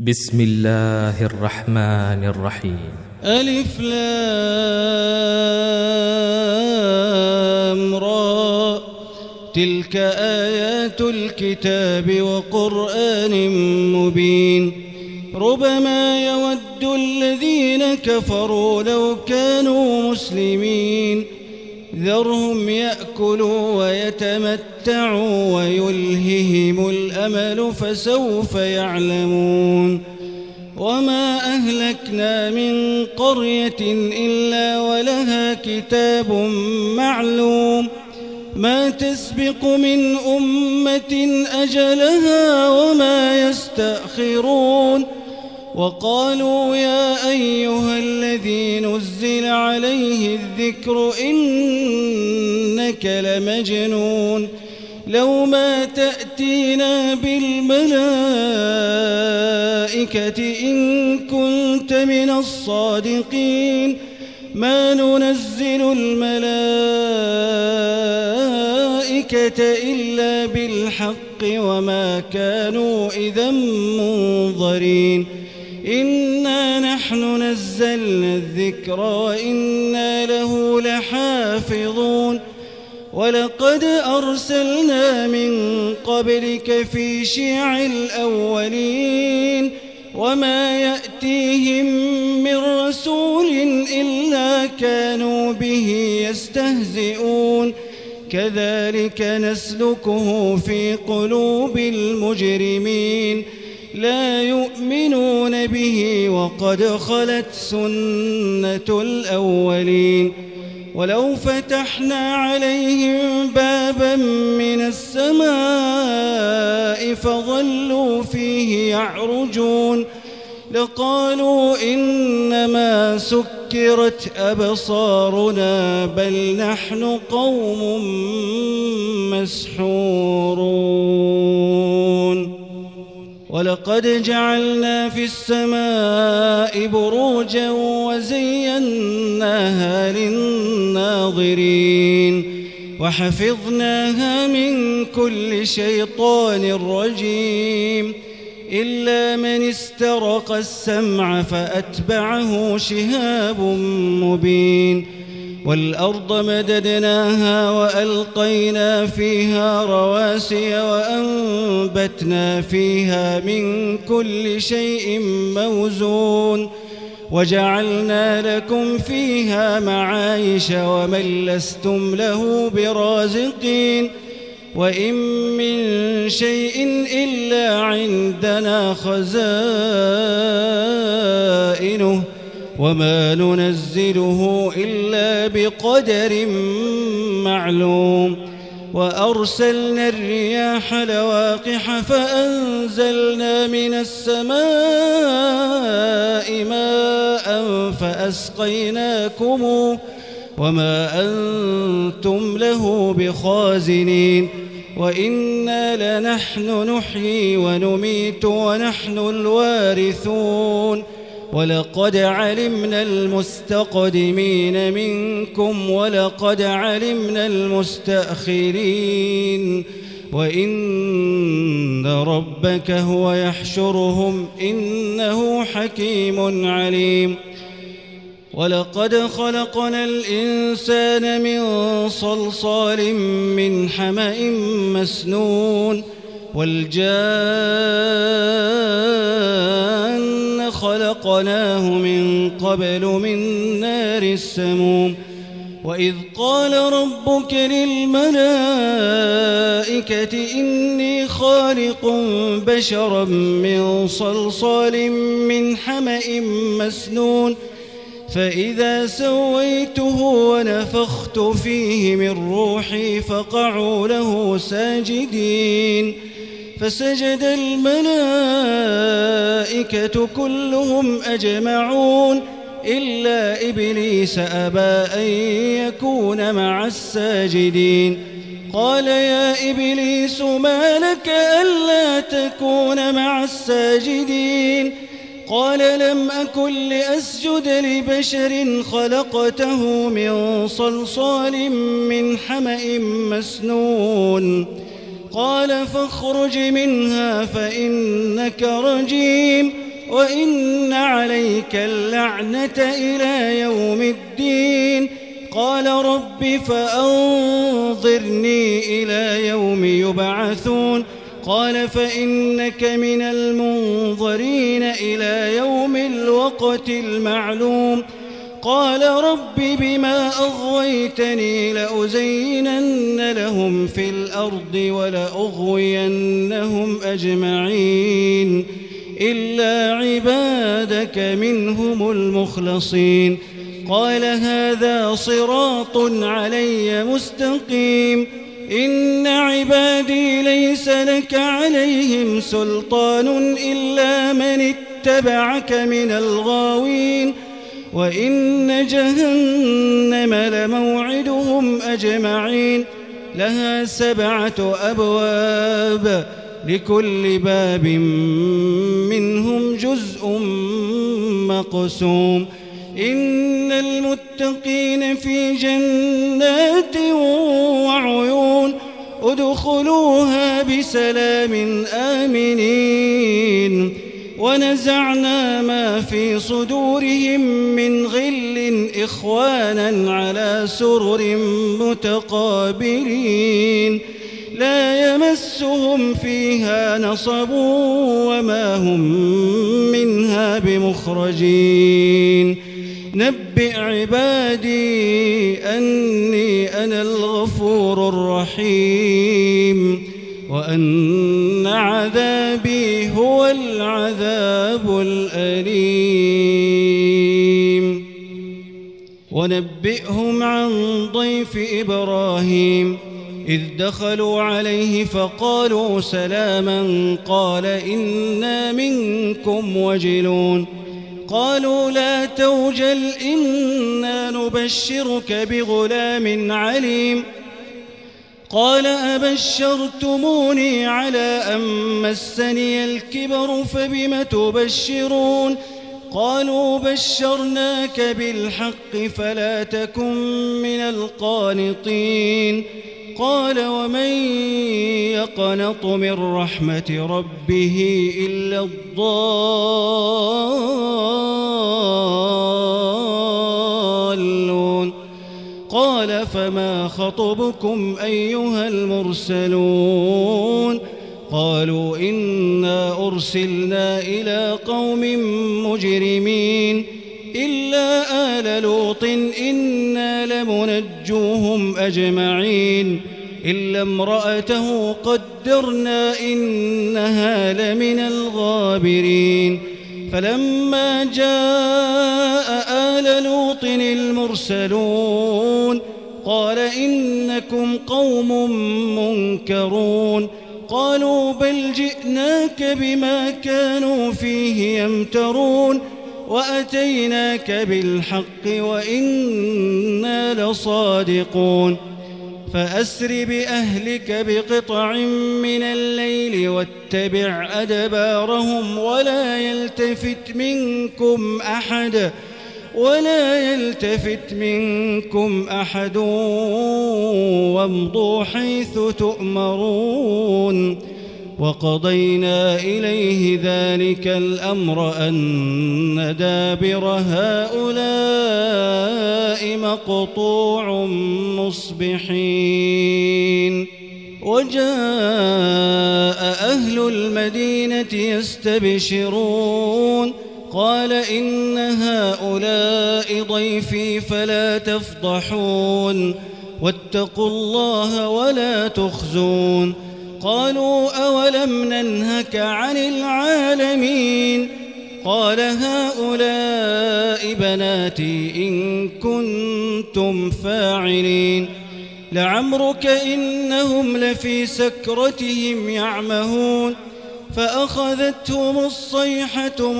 بسم الله الرحمن الرحيم. ألف لام را تلك آيات الكتاب وقرآن مبين ربما يود الذين كفروا لو كانوا مسلمين ذرهم يأكلوا ويتمتعوا ويلههم الأمل فسوف يعلمون وما أهلكنا من قرية إلا ولها كتاب معلوم ما تسبق من أمة أجلها وما يستأخرون وقالوا يا أيها الذي نزل عليه الذكر إنك لمجنون لو ما تأتينا بالملائكة إن كنت من الصادقين ما ننزل الملائكة إلا بالحق وما كانوا إذا منظرين إنا نحن نزلنا الذكر وإنا له لحافظون ولقد أرسلنا من قبلك في شيع الأولين وما يأتيهم من رسول إلا كانوا به يستهزئون كذلك نسلكه في قلوب المجرمين لا يؤمنون به وقد خلت سنة الأولين ولو فتحنا عليهم بابا من السماء فظلوا فيه يعرجون لقالوا إنما سكرت أبصارنا بل نحن قوم مسحورون ولقد جعلنا في السماء بروجا وزيناها للناظرين وحفظناها من كل شيطان رجيم إلا من استرق السمع فأتبعه شهاب مبين والأرض مددناها وألقينا فيها رواسي وأنبتنا فيها من كل شيء موزون وجعلنا لكم فيها معايش ومن لستم له برازقين وإن من شيء إلا عندنا خزائنه وما ننزله إلا بقدر معلوم وأرسلنا الرياح لواقح فأنزلنا من السماء ماء فأسقيناكموه وما أنتم له بخازنين وإنا لنحن نحيي ونميت ونحن الوارثون ولقد علمنا المستقدمين منكم ولقد علمنا المستأخرين وإن ربك هو يحشرهم إنه حكيم عليم ولقد خلقنا الإنسان من صلصال من حمأ مسنون والجان خلقناه من قبل من نار السموم وإذ قال ربك للملائكة إني خالق بشرا من صلصال من حمأ مسنون فإذا سويته ونفخت فيه من روحي فقعوا له ساجدين فسجد الملائكة كلهم أجمعون إلا إبليس أبى أن يكون مع الساجدين قال يا إبليس ما لك ألا تكون مع الساجدين قال لم أكن لأسجد لبشر خلقته من صلصال من حمأ مسنون قال فاخرج منها فإنك رجيم وإن عليك اللعنة إلى يوم الدين. قال رب فأنظرني إلى يوم يبعثون. قال فإنك من المنظرين إلى يوم الوقت المعلوم. قال رب بما أغويتني لأزينن لهم في الأرض ولأغوينهم أجمعين إلا عبادك منهم المخلصين. قال هذا صراط علي مستقيم. إن عبادي ليس لك عليهم سلطان إلا من اتبعك من الغاوين. وإن جهنم لموعدهم أجمعين لها 7 أبواب لكل باب منهم جزء مقسوم. إن المتقين في جنات وعيون ادخلوها بسلام آمنين. ونزعنا ما في صدورهم من غل إخوانا على سرر متقابلين لا يمسهم فيها نصب وما هم منها بمخرجين. نبئ عبادي أني أنا الغفور الرحيم وأن عذابي هو العذاب الأليم. ونبئهم عن ضيف إبراهيم إذ دخلوا عليه فقالوا سلاما قال إنا منكم وجلون. قالوا لا توجل إنا نبشرك بغلام عليم. قال أبشرتموني على أن مسني الكبر فبم تبشرون. قالوا بشرناك بالحق فلا تكن من القانطين. قال ومن يقنط من رحمة ربه إلا الضالون. قال فما خطبكم أيها المرسلون؟ قالوا إنا أرسلنا إلى قوم مجرمين إلا آل لوط إنا لمنجوهم أجمعين إلا امرأته قدرنا إنها لمن الغابرين. فلما جاء آل لوط المرسلون قال إنكم قوم منكرون. قالوا بل جئناك بما كانوا فيه يمترون وأتيناك بالحق وإنا لصادقون. فأسر بأهلك بقطع من الليل واتبع أدبارهم ولا يلتفت منكم أحد وامضوا حيث تؤمرون. وقضينا إليه ذلك الأمر أن دابر هؤلاء مقطوع مصبحين. وجاء أهل المدينة يستبشرون قال إن هؤلاء ضيفي فلا تفضحون واتقوا الله ولا تخزون. قالوا أولم ننهك عن العالمين؟ قال هؤلاء بناتي إن كنتم فاعلين. لعمرك إنهم لفي سكرتهم يعمهون. فأخذتهم الصيحة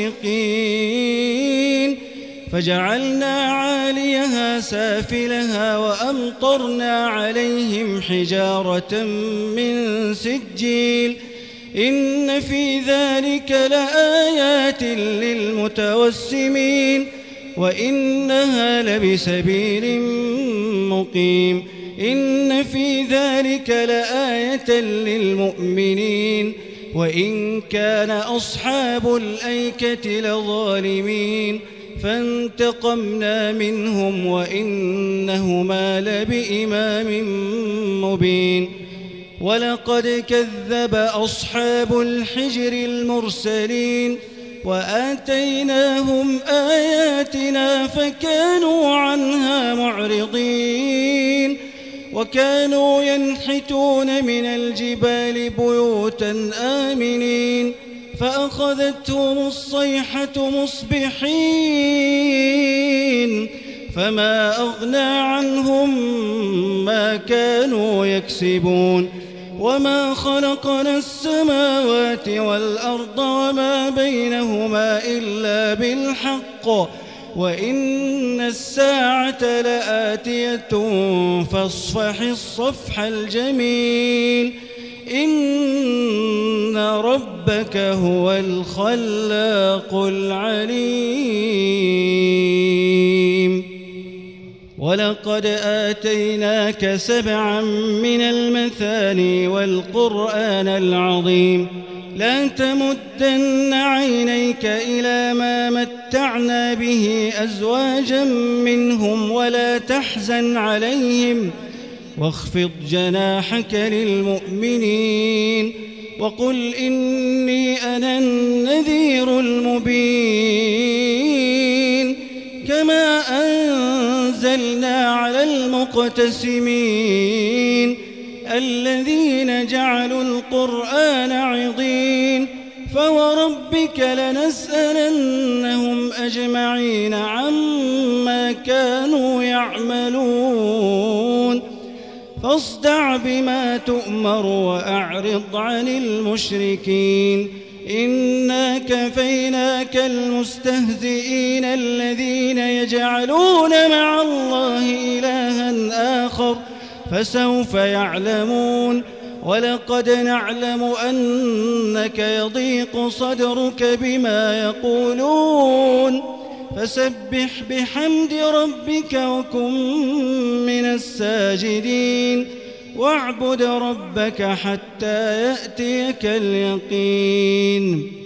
مشرقين فجعلنا عاليها سافلها وأمطرنا عليهم حجارة من سجيل إن في ذلك لآيات للمتوسمين وإنها لبسبيل مقيم. إن في ذلك لآية للمؤمنين وإن كان أصحاب الأيكة لظالمين فانتقمنا منهم وإنهما لبإمام مبين ولقد كذب أصحاب الحجر المرسلين وآتيناهم آياتنا فكانوا عنها معرضين وكانوا ينحتون من الجبال بيوتا آمنين فأخذتهم الصيحة مصبحين فما أغنى عنهم ما كانوا يكسبون وما خلقنا السماوات والأرض وما بينهما إلا بالحق وإن الساعة لآتية فاصفح الصفح الجميل إن ربك هو الخلاق العليم ولقد آتيناك 7 من المثاني والقرآن العظيم لا تمدن عينيك إلى ما متعنا به أزواجا منهم ولا تحزن عليهم واخفض جناحك للمؤمنين وقل إني أنا النذير المبين كما أنزلنا على المقتسمين الذين جعلوا القرآن عضين فوربك لنسألنهم أجمعين عما كانوا يعملون فاصدع بما تؤمر وأعرض عن المشركين إنا كفيناك المستهزئين الذين يجعلون مع الله إلها آخر فسوف يعلمون ولقد نعلم أنك يضيق صدرك بما يقولون فسبح بحمد ربك وكن من الساجدين واعبد ربك حتى يأتيك اليقين